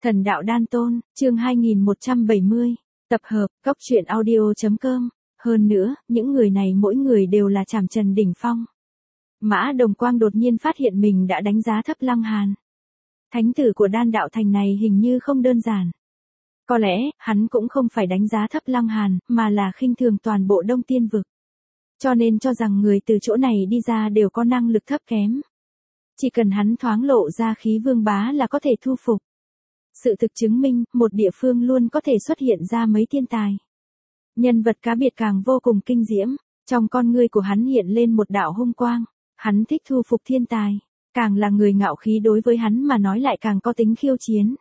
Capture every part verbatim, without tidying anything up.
Thần đạo đan tôn, chương hai nghìn một trăm bảy mươi, tập hợp, cốc truyện audio.com. Hơn nữa, những người này mỗi người đều là trảm trần đỉnh phong. Mã Đồng Quang đột nhiên phát hiện mình đã đánh giá thấp Lăng Hàn. Thánh tử của đan đạo thành này hình như không đơn giản. Có lẽ, hắn cũng không phải đánh giá thấp Lăng Hàn, mà là khinh thường toàn bộ Đông Tiên vực. Cho nên cho rằng người từ chỗ này đi ra đều có năng lực thấp kém. Chỉ cần hắn thoáng lộ ra khí vương bá là có thể thu phục. Sự thực chứng minh, một địa phương luôn có thể xuất hiện ra mấy thiên tài. Nhân vật cá biệt càng vô cùng kinh diễm, trong con ngươi của hắn hiện lên một đạo hung quang, hắn thích thu phục thiên tài, càng là người ngạo khí đối với hắn mà nói lại càng có tính khiêu chiến.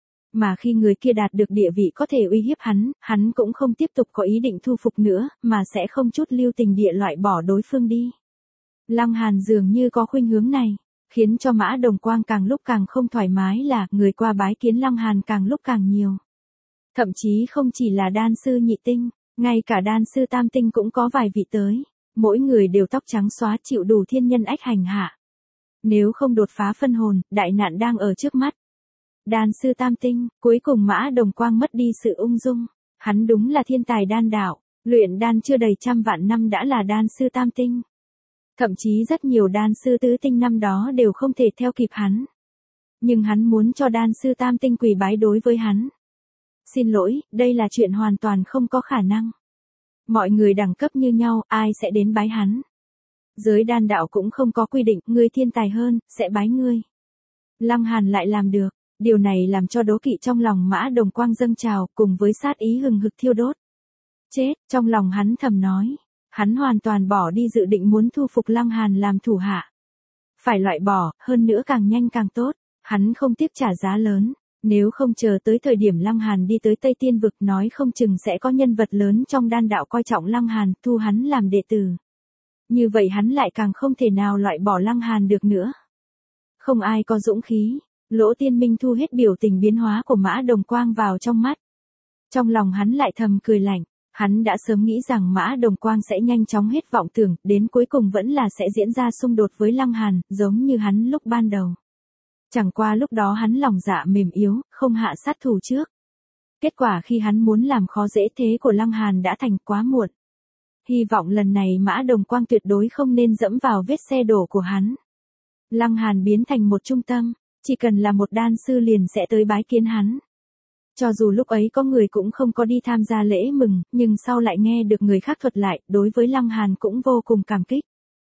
Mà khi người kia đạt được địa vị có thể uy hiếp hắn, hắn cũng không tiếp tục có ý định thu phục nữa, mà sẽ không chút lưu tình địa loại bỏ đối phương đi. Lăng Hàn dường như có khuynh hướng này, khiến cho Mã Đồng Quang càng lúc càng không thoải mái là người qua bái kiến Lăng Hàn càng lúc càng nhiều. Thậm chí không chỉ là đan sư nhị tinh, ngay cả đan sư tam tinh cũng có vài vị tới, mỗi người đều tóc trắng xóa chịu đủ thiên nhân ách hành hạ. Nếu không đột phá phân hồn, đại nạn đang ở trước mắt. Đan sư tam tinh, cuối cùng Mã Đồng Quang mất đi sự ung dung, hắn đúng là thiên tài đan đạo, luyện đan chưa đầy trăm vạn năm đã là đan sư tam tinh. Thậm chí rất nhiều đan sư tứ tinh năm đó đều không thể theo kịp hắn. Nhưng hắn muốn cho đan sư tam tinh quỳ bái đối với hắn. Xin lỗi, đây là chuyện hoàn toàn không có khả năng. Mọi người đẳng cấp như nhau, ai sẽ đến bái hắn? Giới đan đạo cũng không có quy định, ngươi thiên tài hơn, sẽ bái ngươi. Lăng Hàn lại làm được, điều này làm cho đố kỵ trong lòng Mã Đồng Quang dâng trào, cùng với sát ý hừng hực thiêu đốt. Chết, trong lòng hắn thầm nói. Hắn hoàn toàn bỏ đi dự định muốn thu phục Lăng Hàn làm thủ hạ. Phải loại bỏ, hơn nữa càng nhanh càng tốt, hắn không tiếc trả giá lớn, nếu không chờ tới thời điểm Lăng Hàn đi tới Tây Tiên vực nói không chừng sẽ có nhân vật lớn trong đan đạo coi trọng Lăng Hàn, thu hắn làm đệ tử. Như vậy hắn lại càng không thể nào loại bỏ Lăng Hàn được nữa. Không ai có dũng khí, Lỗ Tiên Minh thu hết biểu tình biến hóa của Mã Đồng Quang vào trong mắt. Trong lòng hắn lại thầm cười lạnh. Hắn đã sớm nghĩ rằng Mã Đồng Quang sẽ nhanh chóng hết vọng tưởng, đến cuối cùng vẫn là sẽ diễn ra xung đột với Lăng Hàn, giống như hắn lúc ban đầu. Chẳng qua lúc đó hắn lòng dạ mềm yếu, không hạ sát thủ trước. Kết quả khi hắn muốn làm khó dễ thế của Lăng Hàn đã thành quá muộn. Hy vọng lần này Mã Đồng Quang tuyệt đối không nên dẫm vào vết xe đổ của hắn. Lăng Hàn biến thành một trung tâm, chỉ cần là một đan sư liền sẽ tới bái kiến hắn. Cho dù lúc ấy có người cũng không có đi tham gia lễ mừng, nhưng sau lại nghe được người khác thuật lại, đối với Lăng Hàn cũng vô cùng cảm kích.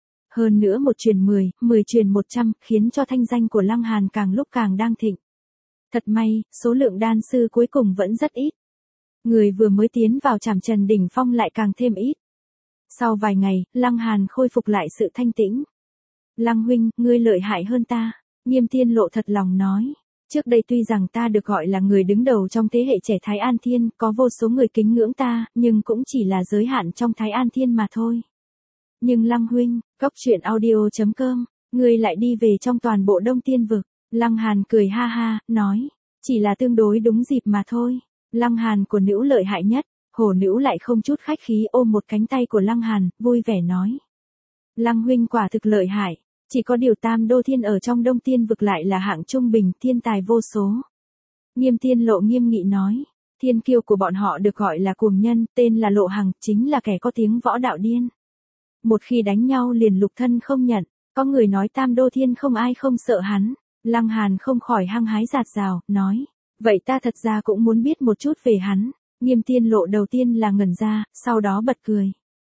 Hơn nữa một truyền mười, mười truyền một trăm, khiến cho thanh danh của Lăng Hàn càng lúc càng đang thịnh. Thật may, số lượng đan sư cuối cùng vẫn rất ít. Người vừa mới tiến vào trảm trần đỉnh phong lại càng thêm ít. Sau vài ngày, Lăng Hàn khôi phục lại sự thanh tĩnh. Lăng huynh, ngươi lợi hại hơn ta, Nghiêm Tiên Lộ thật lòng nói. Trước đây tuy rằng ta được gọi là người đứng đầu trong thế hệ trẻ Thái An Thiên, có vô số người kính ngưỡng ta, nhưng cũng chỉ là giới hạn trong Thái An Thiên mà thôi. Nhưng Lăng huynh, cốc truyện audio.com, ngươi lại đi về trong toàn bộ Đông Tiên vực. Lăng Hàn cười ha ha, nói, chỉ là tương đối đúng dịp mà thôi. Lăng Hàn của nữ lợi hại nhất, hổ nữ lại không chút khách khí ôm một cánh tay của Lăng Hàn, vui vẻ nói. Lăng huynh quả thực lợi hại. Chỉ có điều Tam Đô Thiên ở trong Đông Tiên vực lại là hạng trung bình, thiên tài vô số. Nghiêm Tiên Lộ nghiêm nghị nói, thiên kiêu của bọn họ được gọi là cuồng nhân, tên là Lộ Hằng, chính là kẻ có tiếng võ đạo điên. Một khi đánh nhau liền lục thân không nhận, có người nói Tam Đô Thiên không ai không sợ hắn. Lăng Hàn không khỏi hăng hái giạt rào, nói, vậy ta thật ra cũng muốn biết một chút về hắn. Nghiêm Tiên Lộ đầu tiên là ngẩn ra, sau đó bật cười.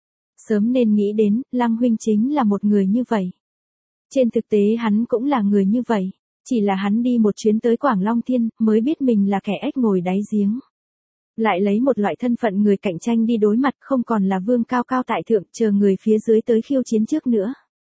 Sớm nên nghĩ đến, Lăng huynh chính là một người như vậy. Trên thực tế hắn cũng là người như vậy, chỉ là hắn đi một chuyến tới Quảng Long Thiên, mới biết mình là kẻ ếch ngồi đáy giếng. Lại lấy một loại thân phận người cạnh tranh đi đối mặt, không còn là vương cao cao tại thượng, chờ người phía dưới tới khiêu chiến trước nữa.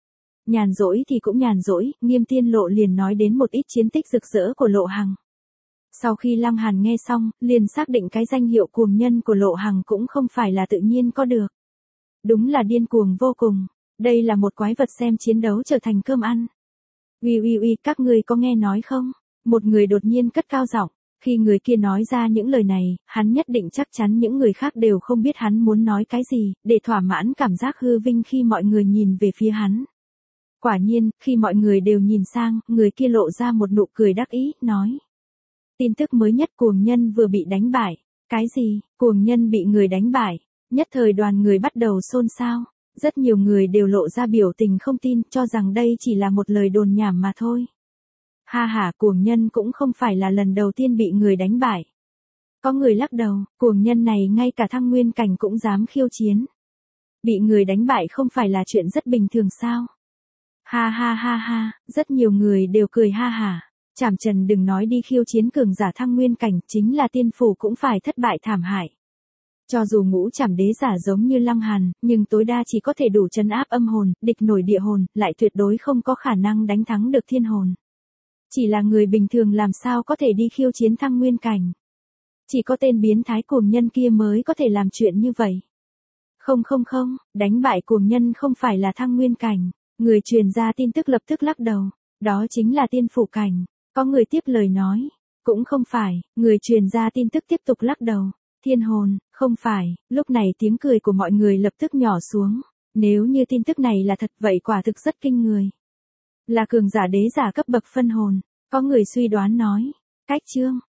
Nhàn rỗi thì cũng nhàn rỗi, Nghiêm Tiên Lộ liền nói đến một ít chiến tích rực rỡ của Lộ Hằng. Sau khi Lăng Hàn nghe xong, liền xác định cái danh hiệu cuồng nhân của Lộ Hằng cũng không phải là tự nhiên có được. Đúng là điên cuồng vô cùng. Đây là một quái vật xem chiến đấu trở thành cơm ăn. Uy uy uy, các ngươi có nghe nói không? Một người đột nhiên cất cao giọng, khi người kia nói ra những lời này, hắn nhất định chắc chắn những người khác đều không biết hắn muốn nói cái gì, để thỏa mãn cảm giác hư vinh khi mọi người nhìn về phía hắn. Quả nhiên, khi mọi người đều nhìn sang, người kia lộ ra một nụ cười đắc ý, nói. Tin tức mới nhất, cuồng nhân vừa bị đánh bại. Cái gì, cuồng nhân bị người đánh bại? Nhất thời đoàn người bắt đầu xôn xao. Rất nhiều người đều lộ ra biểu tình không tin, cho rằng đây chỉ là một lời đồn nhảm mà thôi. Ha ha, cuồng nhân cũng không phải là lần đầu tiên bị người đánh bại. Có người lắc đầu, cuồng nhân này ngay cả thăng nguyên cảnh cũng dám khiêu chiến. Bị người đánh bại không phải là chuyện rất bình thường sao? Ha ha ha ha, rất nhiều người đều cười ha hả. Trảm Trần đừng nói đi khiêu chiến cường giả thăng nguyên cảnh, chính là tiên phủ cũng phải thất bại thảm hại. Cho dù ngũ trảm đế giả giống như Lăng Hàn, nhưng tối đa chỉ có thể đủ trấn áp âm hồn, địch nổi địa hồn, lại tuyệt đối không có khả năng đánh thắng được thiên hồn. Chỉ là người bình thường làm sao có thể đi khiêu chiến thăng nguyên cảnh. Chỉ có tên biến thái cuồng nhân kia mới có thể làm chuyện như vậy. Không không không, đánh bại cuồng nhân không phải là thăng nguyên cảnh. Người truyền ra tin tức lập tức lắc đầu. Đó chính là tiên phủ cảnh. Có người tiếp lời nói. Cũng không phải, người truyền ra tin tức tiếp tục lắc đầu. Thiên hồn, không phải, lúc này tiếng cười của mọi người lập tức nhỏ xuống. Nếu như tin tức này là thật vậy quả thực rất kinh người. Là cường giả đế giả cấp bậc phân hồn. Có người suy đoán nói. Cách chương.